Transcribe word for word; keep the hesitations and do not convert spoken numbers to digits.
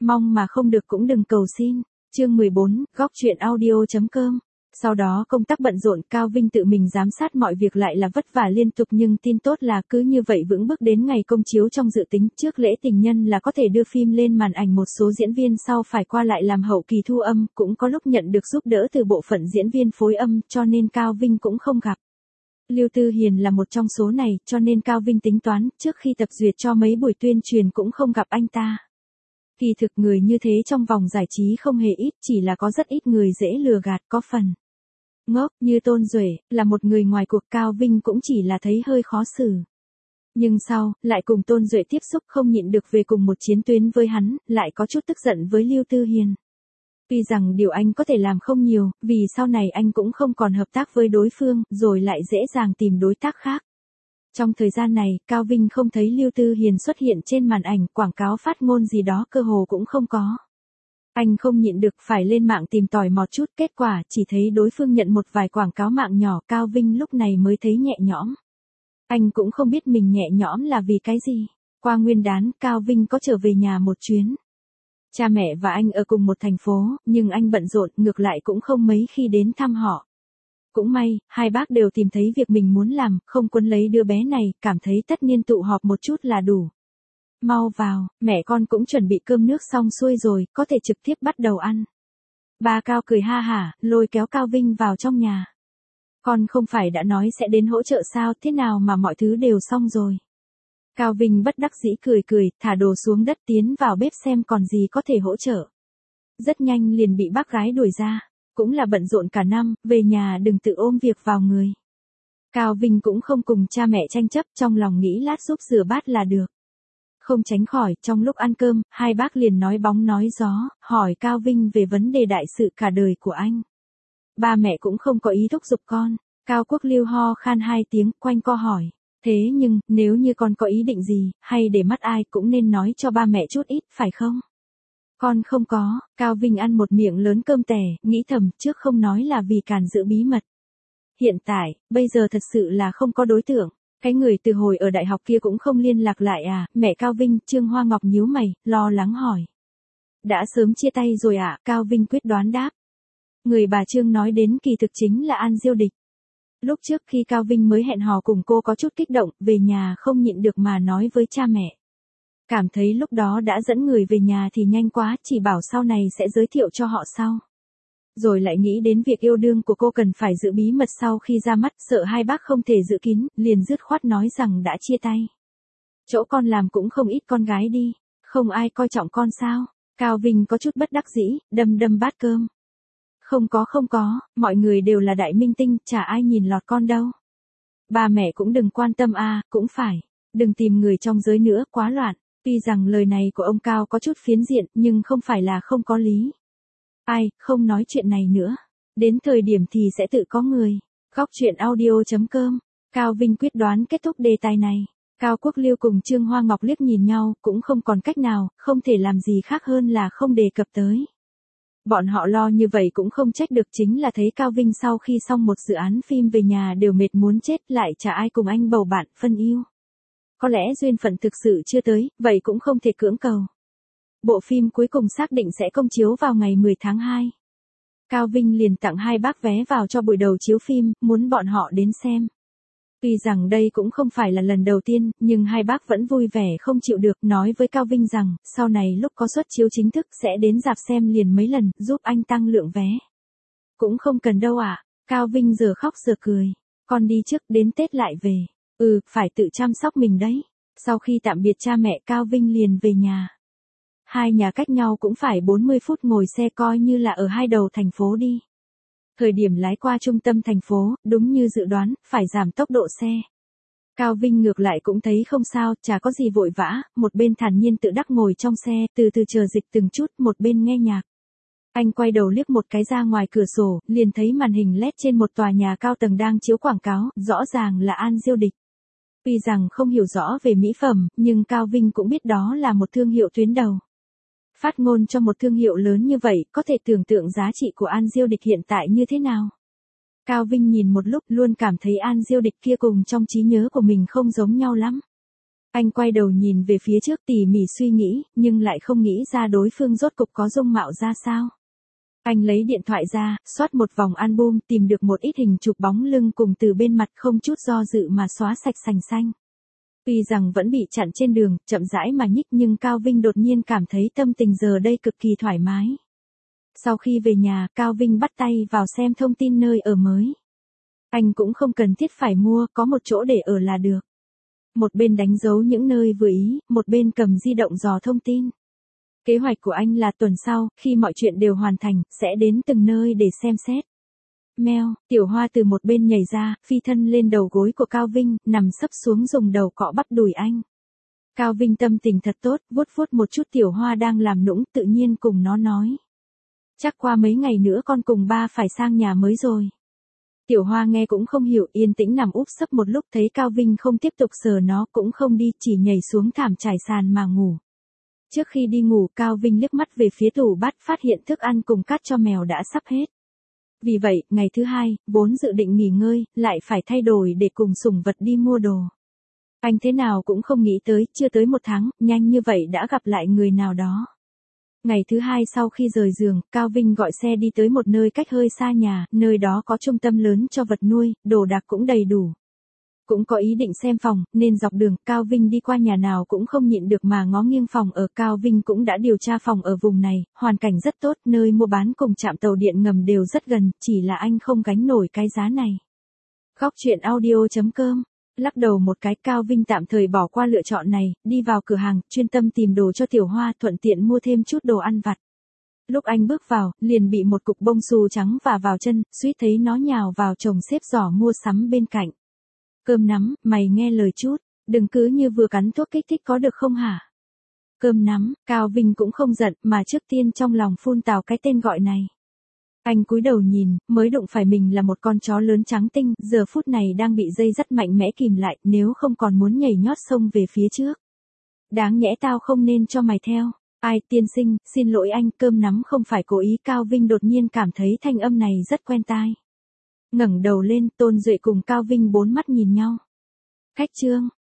mong mà không được cũng đừng cầu xin. Chương mười bốn, góc truyện audio.com. Sau đó công tác bận rộn, Cao Vinh tự mình giám sát mọi việc lại là vất vả liên tục, nhưng tin tốt là cứ như vậy vững bước đến ngày công chiếu trong dự tính trước lễ tình nhân là có thể đưa phim lên màn ảnh. Một số diễn viên sau phải qua lại làm hậu kỳ thu âm, cũng có lúc nhận được giúp đỡ từ bộ phận diễn viên phối âm, cho nên Cao Vinh cũng không gặp. Lưu Tư Hiền là một trong số này, cho nên Cao Vinh tính toán, trước khi tập duyệt cho mấy buổi tuyên truyền cũng không gặp anh ta. Kỳ thực người như thế trong vòng giải trí không hề ít, chỉ là có rất ít người dễ lừa gạt, có phần ngốc như Tôn Duệ, là một người ngoài cuộc. Cao Vinh cũng chỉ là thấy hơi khó xử. Nhưng sau, lại cùng Tôn Duệ tiếp xúc, không nhịn được về cùng một chiến tuyến với hắn, lại có chút tức giận với Lưu Tư Hiền. Tuy rằng điều anh có thể làm không nhiều, vì sau này anh cũng không còn hợp tác với đối phương, rồi lại dễ dàng tìm đối tác khác. Trong thời gian này, Cao Vinh không thấy Lưu Tư Hiền xuất hiện trên màn ảnh, quảng cáo phát ngôn gì đó cơ hồ cũng không có. Anh không nhịn được phải lên mạng tìm tòi mò chút, kết quả chỉ thấy đối phương nhận một vài quảng cáo mạng nhỏ. Cao Vinh lúc này mới thấy nhẹ nhõm. Anh cũng không biết mình nhẹ nhõm là vì cái gì. Qua Nguyên đán, Cao Vinh có trở về nhà một chuyến. Cha mẹ và anh ở cùng một thành phố, nhưng anh bận rộn, ngược lại cũng không mấy khi đến thăm họ. Cũng may, hai bác đều tìm thấy việc mình muốn làm, không quấn lấy đứa bé này, cảm thấy tất niên tụ họp một chút là đủ. Mau vào, mẹ con cũng chuẩn bị cơm nước xong xuôi rồi, có thể trực tiếp bắt đầu ăn. Ba Cao cười ha hả, lôi kéo Cao Vinh vào trong nhà. Con không phải đã nói sẽ đến hỗ trợ sao, thế nào mà mọi thứ đều xong rồi. Cao Vinh bất đắc dĩ cười cười, thả đồ xuống đất tiến vào bếp xem còn gì có thể hỗ trợ. Rất nhanh liền bị bác gái đuổi ra, cũng là bận rộn cả năm, về nhà đừng tự ôm việc vào người. Cao Vinh cũng không cùng cha mẹ tranh chấp, trong lòng nghĩ lát giúp rửa bát là được. Không tránh khỏi, trong lúc ăn cơm, hai bác liền nói bóng nói gió, hỏi Cao Vinh về vấn đề đại sự cả đời của anh. Ba mẹ cũng không có ý thúc giục con. Cao Quốc Lưu ho khan hai tiếng, quanh co hỏi. Thế nhưng, nếu như con có ý định gì, hay để mắt ai cũng nên nói cho ba mẹ chút ít, phải không? Con không có. Cao Vinh ăn một miệng lớn cơm tẻ, nghĩ thầm, trước không nói là vì càn giữ bí mật. Hiện tại, bây giờ thật sự là không có đối tượng. Cái người từ hồi ở đại học kia cũng không liên lạc lại à? Mẹ Cao Vinh, Trương Hoa Ngọc nhíu mày, lo lắng hỏi. Đã sớm chia tay rồi ạ, à? Cao Vinh quyết đoán đáp. Người bà Trương nói đến kỳ thực chính là An Diêu Địch. Lúc trước khi Cao Vinh mới hẹn hò cùng cô có chút kích động, về nhà không nhịn được mà nói với cha mẹ. Cảm thấy lúc đó đã dẫn người về nhà thì nhanh quá, chỉ bảo sau này sẽ giới thiệu cho họ sau. Rồi lại nghĩ đến việc yêu đương của cô cần phải giữ bí mật sau khi ra mắt, sợ hai bác không thể giữ kín, liền dứt khoát nói rằng đã chia tay. Chỗ con làm cũng không ít con gái đi, không ai coi trọng con sao? Cao Vinh có chút bất đắc dĩ, đâm đâm bát cơm. Không có không có, mọi người đều là đại minh tinh, chả ai nhìn lọt con đâu. Ba mẹ cũng đừng quan tâm a, à, cũng phải, đừng tìm người trong giới nữa, quá loạn. Tuy rằng lời này của ông Cao có chút phiến diện, nhưng không phải là không có lý. Ai, không nói chuyện này nữa. Đến thời điểm thì sẽ tự có người. Góc truyện audio.com. Cao Vinh quyết đoán kết thúc đề tài này. Cao Quốc Lưu cùng Trương Hoa Ngọc liếc nhìn nhau, cũng không còn cách nào, không thể làm gì khác hơn là không đề cập tới. Bọn họ lo như vậy cũng không trách được, chính là thấy Cao Vinh sau khi xong một dự án phim về nhà đều mệt muốn chết, lại chả ai cùng anh bầu bạn, phân yêu. Có lẽ duyên phận thực sự chưa tới, vậy cũng không thể cưỡng cầu. Bộ phim cuối cùng xác định sẽ công chiếu vào ngày mười tháng hai. Cao Vinh liền tặng hai bác vé vào cho buổi đầu chiếu phim, muốn bọn họ đến xem. Tuy rằng đây cũng không phải là lần đầu tiên, nhưng hai bác vẫn vui vẻ không chịu được, nói với Cao Vinh rằng, sau này lúc có suất chiếu chính thức sẽ đến rạp xem liền mấy lần, giúp anh tăng lượng vé. Cũng không cần đâu ạ. À. Cao Vinh giờ khóc giờ cười. Con đi trước, đến Tết lại về. Ừ, phải tự chăm sóc mình đấy. Sau khi tạm biệt cha mẹ, Cao Vinh liền về nhà. Hai nhà cách nhau cũng phải bốn mươi phút ngồi xe, coi như là ở hai đầu thành phố đi. Thời điểm lái qua trung tâm thành phố, đúng như dự đoán, phải giảm tốc độ xe. Cao Vinh ngược lại cũng thấy không sao, chả có gì vội vã, một bên thản nhiên tự đắc ngồi trong xe, từ từ chờ dịch từng chút, một bên nghe nhạc. Anh quay đầu liếc một cái ra ngoài cửa sổ, liền thấy màn hình led trên một tòa nhà cao tầng đang chiếu quảng cáo, rõ ràng là An Diêu Địch. Tuy rằng không hiểu rõ về mỹ phẩm, nhưng Cao Vinh cũng biết đó là một thương hiệu tuyến đầu. Phát ngôn cho một thương hiệu lớn như vậy, có thể tưởng tượng giá trị của An Diêu Địch hiện tại như thế nào. Cao Vinh nhìn một lúc luôn cảm thấy An Diêu Địch kia cùng trong trí nhớ của mình không giống nhau lắm. Anh quay đầu nhìn về phía trước tỉ mỉ suy nghĩ, nhưng lại không nghĩ ra đối phương rốt cục có dung mạo ra sao. Anh lấy điện thoại ra, soát một vòng album tìm được một ít hình chụp bóng lưng cùng từ bên mặt không chút do dự mà xóa sạch sành xanh. Tuy rằng vẫn bị chặn trên đường, chậm rãi mà nhích nhưng Cao Vinh đột nhiên cảm thấy tâm tình giờ đây cực kỳ thoải mái. Sau khi về nhà, Cao Vinh bắt tay vào xem thông tin nơi ở mới. Anh cũng không cần thiết phải mua, có một chỗ để ở là được. Một bên đánh dấu những nơi vừa ý, một bên cầm di động dò thông tin. Kế hoạch của anh là tuần sau, khi mọi chuyện đều hoàn thành, sẽ đến từng nơi để xem xét. Mèo, Tiểu Hoa từ một bên nhảy ra, phi thân lên đầu gối của Cao Vinh, nằm sấp xuống dùng đầu cọ bắp đùi anh. Cao Vinh tâm tình thật tốt, vuốt vuốt một chút Tiểu Hoa đang làm nũng, tự nhiên cùng nó nói. Chắc qua mấy ngày nữa con cùng ba phải sang nhà mới rồi. Tiểu Hoa nghe cũng không hiểu, yên tĩnh nằm úp sấp một lúc, thấy Cao Vinh không tiếp tục sờ nó cũng không đi, chỉ nhảy xuống thảm trải sàn mà ngủ. Trước khi đi ngủ, Cao Vinh liếc mắt về phía tủ bát, phát hiện thức ăn cùng cát cho mèo đã sắp hết. Vì vậy, ngày thứ hai, vốn dự định nghỉ ngơi, lại phải thay đổi để cùng sủng vật đi mua đồ. Anh thế nào cũng không nghĩ tới, chưa tới một tháng, nhanh như vậy đã gặp lại người nào đó. Ngày thứ hai sau khi rời giường, Cao Vinh gọi xe đi tới một nơi cách hơi xa nhà, nơi đó có trung tâm lớn cho vật nuôi, đồ đạc cũng đầy đủ. Cũng có ý định xem phòng, nên dọc đường, Cao Vinh đi qua nhà nào cũng không nhịn được mà ngó nghiêng phòng ở. Cao Vinh cũng đã điều tra phòng ở vùng này, hoàn cảnh rất tốt, nơi mua bán cùng trạm tàu điện ngầm đều rất gần, chỉ là anh không gánh nổi cái giá này. Góc truyện audio chấm com. Lắc đầu một cái, Cao Vinh tạm thời bỏ qua lựa chọn này, đi vào cửa hàng, chuyên tâm tìm đồ cho Tiểu Hoa, thuận tiện mua thêm chút đồ ăn vặt. Lúc anh bước vào, liền bị một cục bông xù trắng vả vào chân, suýt thấy nó nhào vào chồng xếp giỏ mua sắm bên cạnh. Cơm nắm, mày nghe lời chút, đừng cứ như vừa cắn thuốc kích thích có được không hả? Cơm nắm, Cao Vinh cũng không giận, mà trước tiên trong lòng phun tào cái tên gọi này. Anh cúi đầu nhìn, mới đụng phải mình là một con chó lớn trắng tinh, giờ phút này đang bị dây dắt mạnh mẽ kìm lại, nếu không còn muốn nhảy nhót sông về phía trước. Đáng nhẽ tao không nên cho mày theo. Ai, tiên sinh, xin lỗi anh, cơm nắm không phải cố ý. Cao Vinh đột nhiên cảm thấy thanh âm này rất quen tai. Ngẩng đầu lên, Tôn Duệ cùng Cao Vinh bốn mắt nhìn nhau. Khách trương,